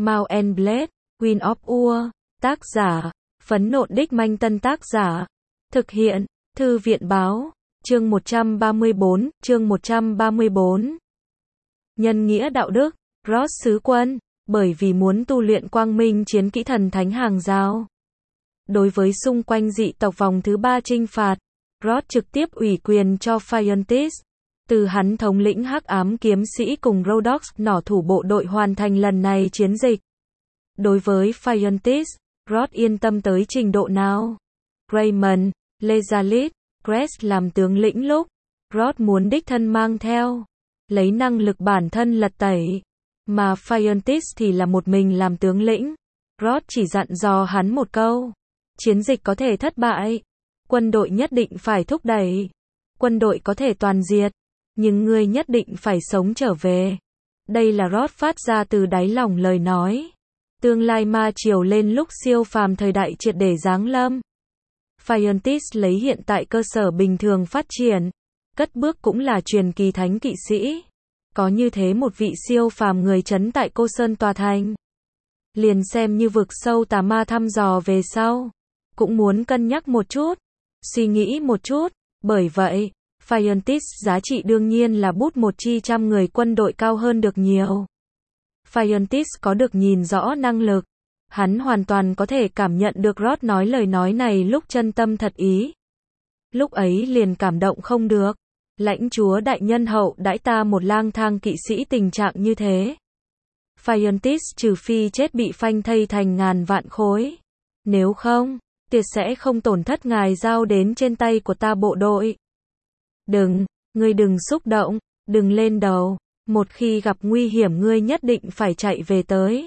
Mount and Blade, Queen of War, tác giả, Phấn Nộn Đích Manh Tân tác giả, thực hiện, Thư viện báo, chương 134. Nhân nghĩa đạo đức, Ross sứ quân, bởi vì muốn tu luyện quang minh chiến kỹ thần thánh hàng giao. Đối với xung quanh dị tộc vòng thứ 3 chinh phạt, Ross trực tiếp ủy quyền cho Phiontis, từ hắn thống lĩnh hắc ám kiếm sĩ cùng Rhodox nỏ thủ bộ đội hoàn thành lần này chiến dịch. Đối với Phiontis, Ross yên tâm tới trình độ nào? Raymond, Lezalit, Crest làm tướng lĩnh lúc, Ross muốn đích thân mang theo, lấy năng lực bản thân lật tẩy, mà Phiontis thì là một mình làm tướng lĩnh. Ross chỉ dặn dò hắn một câu, chiến dịch có thể thất bại, quân đội nhất định phải thúc đẩy, quân đội có thể toàn diệt, nhưng ngươi nhất định phải sống trở về. Đây là Ross phát ra từ đáy lòng lời nói. Tương lai ma triều lên lúc siêu phàm thời đại triệt để giáng lâm. Phiontis lấy hiện tại cơ sở bình thường phát triển, cất bước cũng là truyền kỳ thánh kỵ sĩ. Có như thế một vị siêu phàm người trấn tại Cô Sơn tòa thành, liền xem như vực sâu tà ma thăm dò về sau, cũng muốn cân nhắc một chút, suy nghĩ một chút. Bởi vậy, Phiontis giá trị đương nhiên là bút một chi trăm người quân đội cao hơn được nhiều. Phiontis có được nhìn rõ năng lực, hắn hoàn toàn có thể cảm nhận được Ross nói lời nói này lúc chân tâm thật ý. Lúc ấy liền cảm động không được, lãnh chúa đại nhân hậu đãi ta một lang thang kỵ sĩ tình trạng như thế. Phiontis trừ phi chết bị phanh thây thành ngàn vạn khối, nếu không, tuyệt sẽ không tổn thất ngài giao đến trên tay của ta bộ đội. Ngươi đừng xúc động, đừng lên đầu, một khi gặp nguy hiểm ngươi nhất định phải chạy về tới.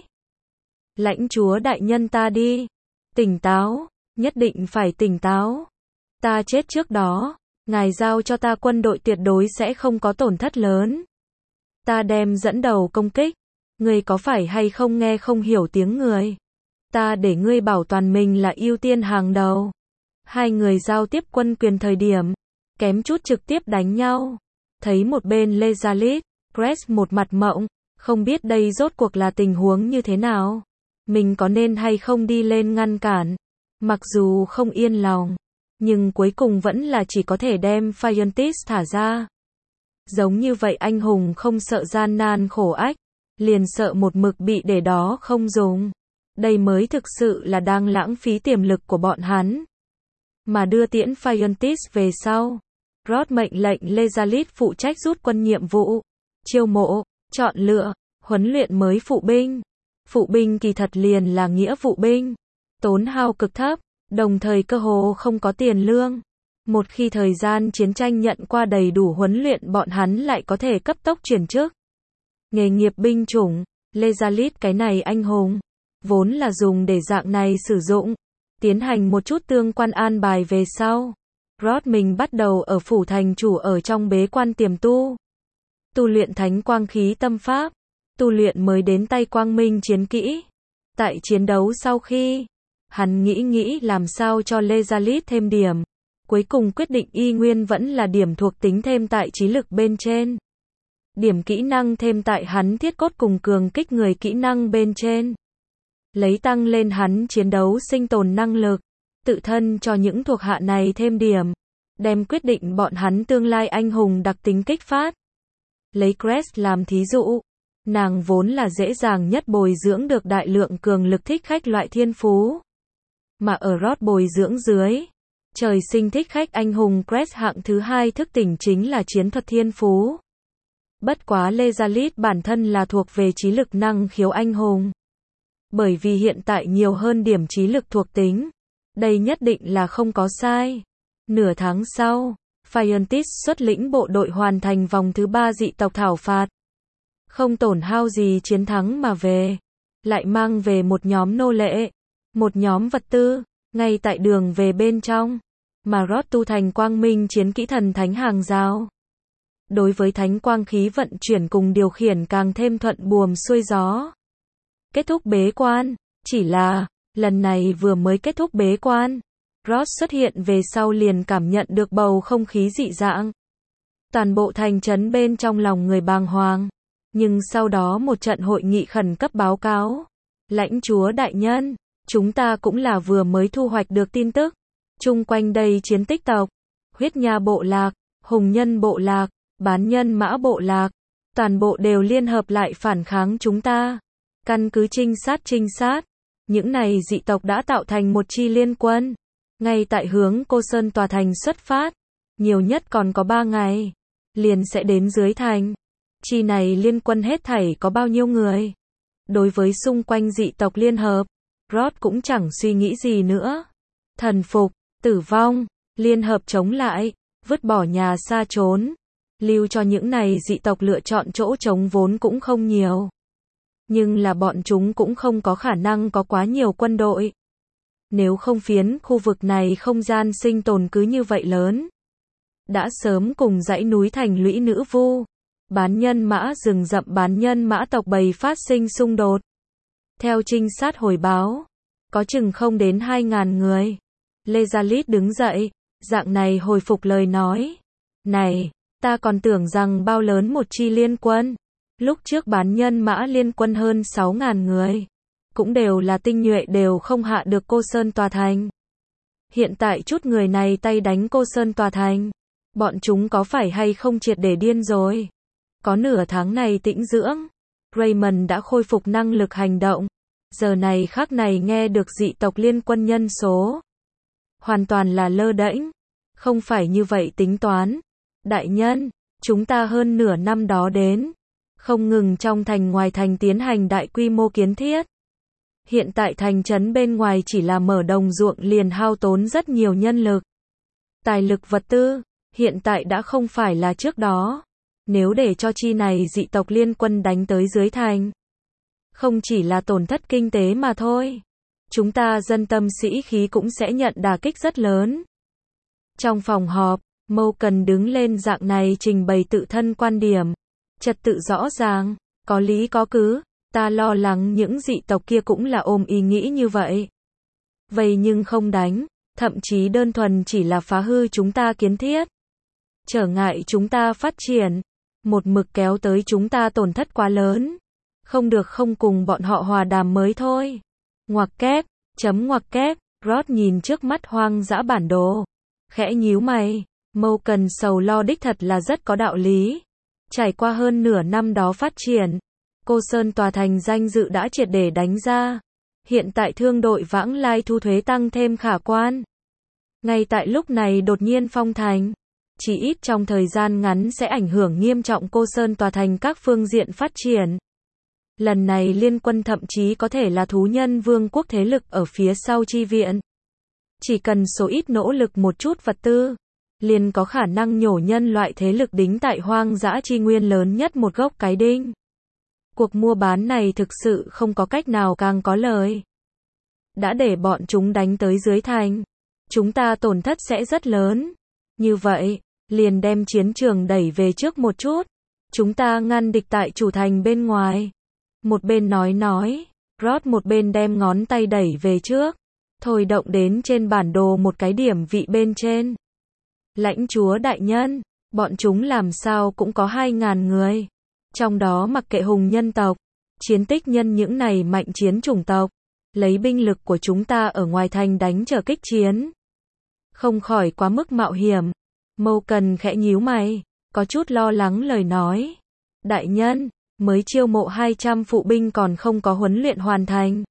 Lãnh chúa đại nhân ta đi, tỉnh táo, nhất định phải tỉnh táo. Ta chết trước đó, ngài giao cho ta quân đội tuyệt đối sẽ không có tổn thất lớn. Ta đem dẫn đầu công kích, ngươi có phải hay không nghe không hiểu tiếng người? Ta để ngươi bảo toàn mình là ưu tiên hàng đầu. Hai người giao tiếp quân quyền thời điểm, kém chút trực tiếp đánh nhau. Thấy một bên Lezalit, Crest một mặt mộng, không biết đây rốt cuộc là tình huống như thế nào. Mình có nên hay không đi lên ngăn cản. Mặc dù không yên lòng, nhưng cuối cùng vẫn là chỉ có thể đem Phiontis thả ra. Giống như vậy anh hùng không sợ gian nan khổ ách, liền sợ một mực bị để đó không dùng. Đây mới thực sự là đang lãng phí tiềm lực của bọn hắn. Mà đưa tiễn Phiontis về sau, Ross mệnh lệnh Lezalit phụ trách rút quân nhiệm vụ, chiêu mộ, chọn lựa, huấn luyện mới phụ binh. Phụ binh kỳ thật liền là nghĩa vụ binh, tốn hao cực thấp, đồng thời cơ hồ không có tiền lương. Một khi thời gian chiến tranh nhận qua đầy đủ huấn luyện bọn hắn lại có thể cấp tốc chuyển chức. Nghề nghiệp binh chủng, Lezalit cái này anh hùng, vốn là dùng để dạng này sử dụng, tiến hành một chút tương quan an bài về sau. Ross mình bắt đầu ở phủ thành chủ ở trong bế quan tiềm tu. Tu luyện thánh quang khí tâm pháp, tu luyện mới đến tay quang minh chiến kỹ. Tại chiến đấu sau khi, hắn nghĩ làm sao cho Lezalit thêm điểm. Cuối cùng quyết định y nguyên vẫn là điểm thuộc tính thêm tại trí lực bên trên. Điểm kỹ năng thêm tại hắn thiết cốt cùng cường kích người kỹ năng bên trên. Lấy tăng lên hắn chiến đấu sinh tồn năng lực, tự thân cho những thuộc hạ này thêm điểm, đem quyết định bọn hắn tương lai anh hùng đặc tính kích phát. Lấy Crest làm thí dụ, nàng vốn là dễ dàng nhất bồi dưỡng được đại lượng cường lực thích khách loại thiên phú. Mà ở Ross bồi dưỡng dưới, trời sinh thích khách anh hùng Crest hạng thứ 2 thức tỉnh chính là chiến thuật thiên phú. Bất quá Lezalit bản thân là thuộc về trí lực năng khiếu anh hùng. Bởi vì hiện tại nhiều hơn điểm trí lực thuộc tính, đây nhất định là không có sai. Nửa tháng sau, Phiontis xuất lĩnh bộ đội hoàn thành vòng thứ 3 dị tộc thảo phạt. Không tổn hao gì chiến thắng mà về, lại mang về một nhóm nô lệ, một nhóm vật tư, ngay tại đường về bên trong, mà Ross tu thành quang minh chiến kỹ thần thánh hàng giao. Đối với thánh quang khí vận chuyển cùng điều khiển càng thêm thuận buồm xuôi gió. Kết thúc bế quan, chỉ là, lần này vừa mới kết thúc bế quan, Ross xuất hiện về sau liền cảm nhận được bầu không khí dị dạng. Toàn bộ thành trấn bên trong lòng người bàng hoàng, nhưng sau đó một trận hội nghị khẩn cấp báo cáo, Lãnh chúa đại nhân, chúng ta cũng là vừa mới thu hoạch được tin tức. Chung quanh đây chiến tích tộc, Huyết Nha bộ lạc, Hùng Nhân bộ lạc, Bán Nhân Mã bộ lạc, toàn bộ đều liên hợp lại phản kháng chúng ta. Căn cứ trinh sát, những này dị tộc đã tạo thành một chi liên quân. Ngay tại hướng Cô Sơn tòa thành xuất phát, nhiều nhất còn có 3 ngày, liền sẽ đến dưới thành. Chi này liên quân hết thảy có bao nhiêu người? Đối với xung quanh dị tộc liên hợp, Rod cũng chẳng suy nghĩ gì nữa. Thần phục, tử vong, liên hợp chống lại, vứt bỏ nhà xa trốn, lưu cho những này dị tộc lựa chọn chỗ trống vốn cũng không nhiều. Nhưng là bọn chúng cũng không có khả năng có quá nhiều quân đội. Nếu không phiến khu vực này không gian sinh tồn cứ như vậy lớn, đã sớm cùng dãy núi thành lũy nữ vu, bán nhân mã rừng rậm bán nhân mã tộc bầy phát sinh xung đột. Theo trinh sát hồi báo, có chừng không đến 2.000 người. Lezalit đứng dậy, dạng này hồi phục lời nói. Này, ta còn tưởng rằng bao lớn một chi liên quân. Lúc trước bán nhân mã liên quân hơn 6.000 người. Cũng đều là tinh nhuệ đều không hạ được Cô Sơn tòa thành. Hiện tại chút người này tay đánh Cô Sơn tòa thành. Bọn chúng có phải hay không triệt để điên rồi? Có nửa tháng này tĩnh dưỡng, Raymond đã khôi phục năng lực hành động. Giờ này khắc này nghe được dị tộc liên quân nhân số. Hoàn toàn là lơ đễnh. Không phải như vậy tính toán. Đại nhân, chúng ta hơn nửa năm đó đến. Không ngừng trong thành ngoài thành tiến hành đại quy mô kiến thiết. Hiện tại thành trấn bên ngoài chỉ là mở đồng ruộng liền hao tốn rất nhiều nhân lực. Tài lực vật tư, hiện tại đã không phải là trước đó. Nếu để cho chi này dị tộc liên quân đánh tới dưới thành, không chỉ là tổn thất kinh tế mà thôi. Chúng ta dân tâm sĩ khí cũng sẽ nhận đả kích rất lớn. Trong phòng họp, Morgan đứng lên dạng này trình bày tự thân quan điểm. Trật tự rõ ràng, có lý có cứ, ta lo lắng những dị tộc kia cũng là ôm ý nghĩ như vậy. Vậy nhưng không đánh, thậm chí đơn thuần chỉ là phá hư chúng ta kiến thiết. Trở ngại chúng ta phát triển, một mực kéo tới chúng ta tổn thất quá lớn. Không được không cùng bọn họ hòa đàm mới thôi. Ngoặc kép, ngoặc kép, Rod nhìn trước mắt hoang dã bản đồ. Khẽ nhíu mày, Morgan sầu lo đích thật là rất có đạo lý. Trải qua hơn nửa năm đó phát triển, Cô Sơn tòa thành danh dự đã triệt để đánh ra. Hiện tại thương đội vãng lai thu thuế tăng thêm khả quan. Ngay tại lúc này đột nhiên phong thành. Chỉ ít trong thời gian ngắn sẽ ảnh hưởng nghiêm trọng Cô Sơn tòa thành các phương diện phát triển. Lần này liên quân thậm chí có thể là thú nhân vương quốc thế lực ở phía sau chi viện. Chỉ cần số ít nỗ lực một chút vật tư, liền có khả năng nhổ nhân loại thế lực đính tại hoang dã chi nguyên lớn nhất một gốc cái đinh. Cuộc mua bán này thực sự không có cách nào càng có lời. Đã để bọn chúng đánh tới dưới thành, chúng ta tổn thất sẽ rất lớn. Như vậy, liền đem chiến trường đẩy về trước một chút. Chúng ta ngăn địch tại chủ thành bên ngoài. Một bên nói, Rod một bên đem ngón tay đẩy về trước. Thôi động đến trên bản đồ một cái điểm vị bên trên. Lãnh chúa đại nhân, bọn chúng làm sao cũng có 2.000 người. Trong đó mặc kệ hùng nhân tộc, chiến tích nhân những này mạnh chiến chủng tộc. Lấy binh lực của chúng ta ở ngoài thành đánh trở kích chiến. Không khỏi quá mức mạo hiểm. Morgan khẽ nhíu mày, có chút lo lắng lời nói. Đại nhân, mới chiêu mộ 200 phụ binh còn không có huấn luyện hoàn thành.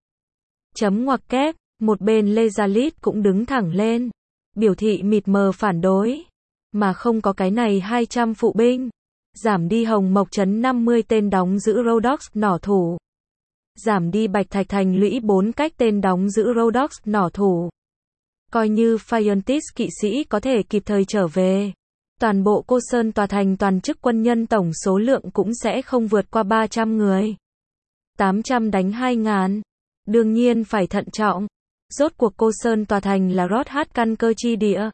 Ngoặc kép, một bên Lezalit cũng đứng thẳng lên. Biểu thị mịt mờ phản đối. Mà không có cái này 200 phụ binh. Giảm đi Hồng Mộc trấn 50 tên đóng giữ Rhodox nỏ thủ. Giảm đi Bạch Thạch thành lũy 4 cách tên đóng giữ Rhodox nỏ thủ. Coi như Phiontis kỵ sĩ có thể kịp thời trở về. Toàn bộ Cô Sơn tòa thành toàn chức quân nhân tổng số lượng cũng sẽ không vượt qua 300 người. 800 đánh 2.000. Đương nhiên phải thận trọng. Rốt cuộc Cô Sơn tòa thành là Rod hát căn cơ chi địa.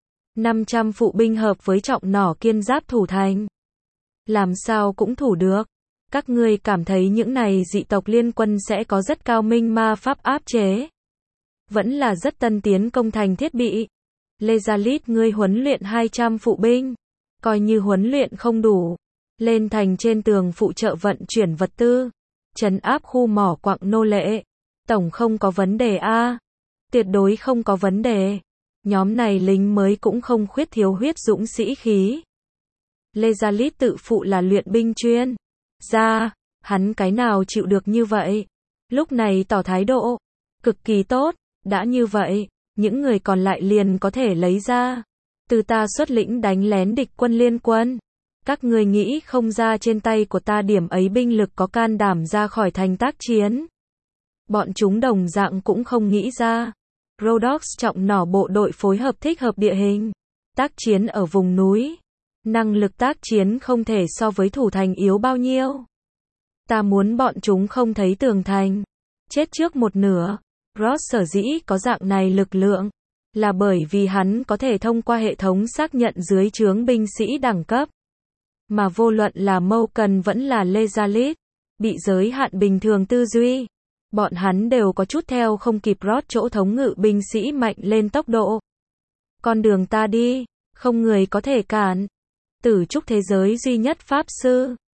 500 phụ binh hợp với trọng nỏ kiên giáp thủ thành. Làm sao cũng thủ được. Các ngươi cảm thấy những này dị tộc liên quân sẽ có rất cao minh ma pháp áp chế. Vẫn là rất tân tiến công thành thiết bị. Lezalit ngươi huấn luyện 200 phụ binh. Coi như huấn luyện không đủ. Lên thành trên tường phụ trợ vận chuyển vật tư. Trấn áp khu mỏ quặng nô lệ. Tổng không có vấn đề a. Tuyệt đối không có vấn đề. Nhóm này lính mới cũng không khuyết thiếu huyết dũng sĩ khí. Lezalit tự phụ là luyện binh chuyên gia, hắn cái nào chịu được như vậy. Lúc này tỏ thái độ cực kỳ tốt, đã như vậy, những người còn lại liền có thể lấy ra. Từ ta xuất lĩnh đánh lén địch quân liên quân. Các ngươi nghĩ không ra trên tay của ta điểm ấy binh lực có can đảm ra khỏi thành tác chiến. Bọn chúng đồng dạng cũng không nghĩ ra. Rhodox trọng nỏ bộ đội phối hợp thích hợp địa hình. Tác chiến ở vùng núi. Năng lực tác chiến không thể so với thủ thành yếu bao nhiêu. Ta muốn bọn chúng không thấy tường thành. Chết trước một nửa. Ross sở dĩ có dạng này lực lượng. Là bởi vì hắn có thể thông qua hệ thống xác nhận dưới trướng binh sĩ đẳng cấp. Mà vô luận là Moukan vẫn là Lezalit. Bị giới hạn bình thường tư duy. Bọn hắn đều có chút theo không kịp Ross chỗ thống ngự binh sĩ mạnh lên tốc độ. Con đường ta đi, không người có thể cản. Tử trúc thế giới duy nhất pháp sư.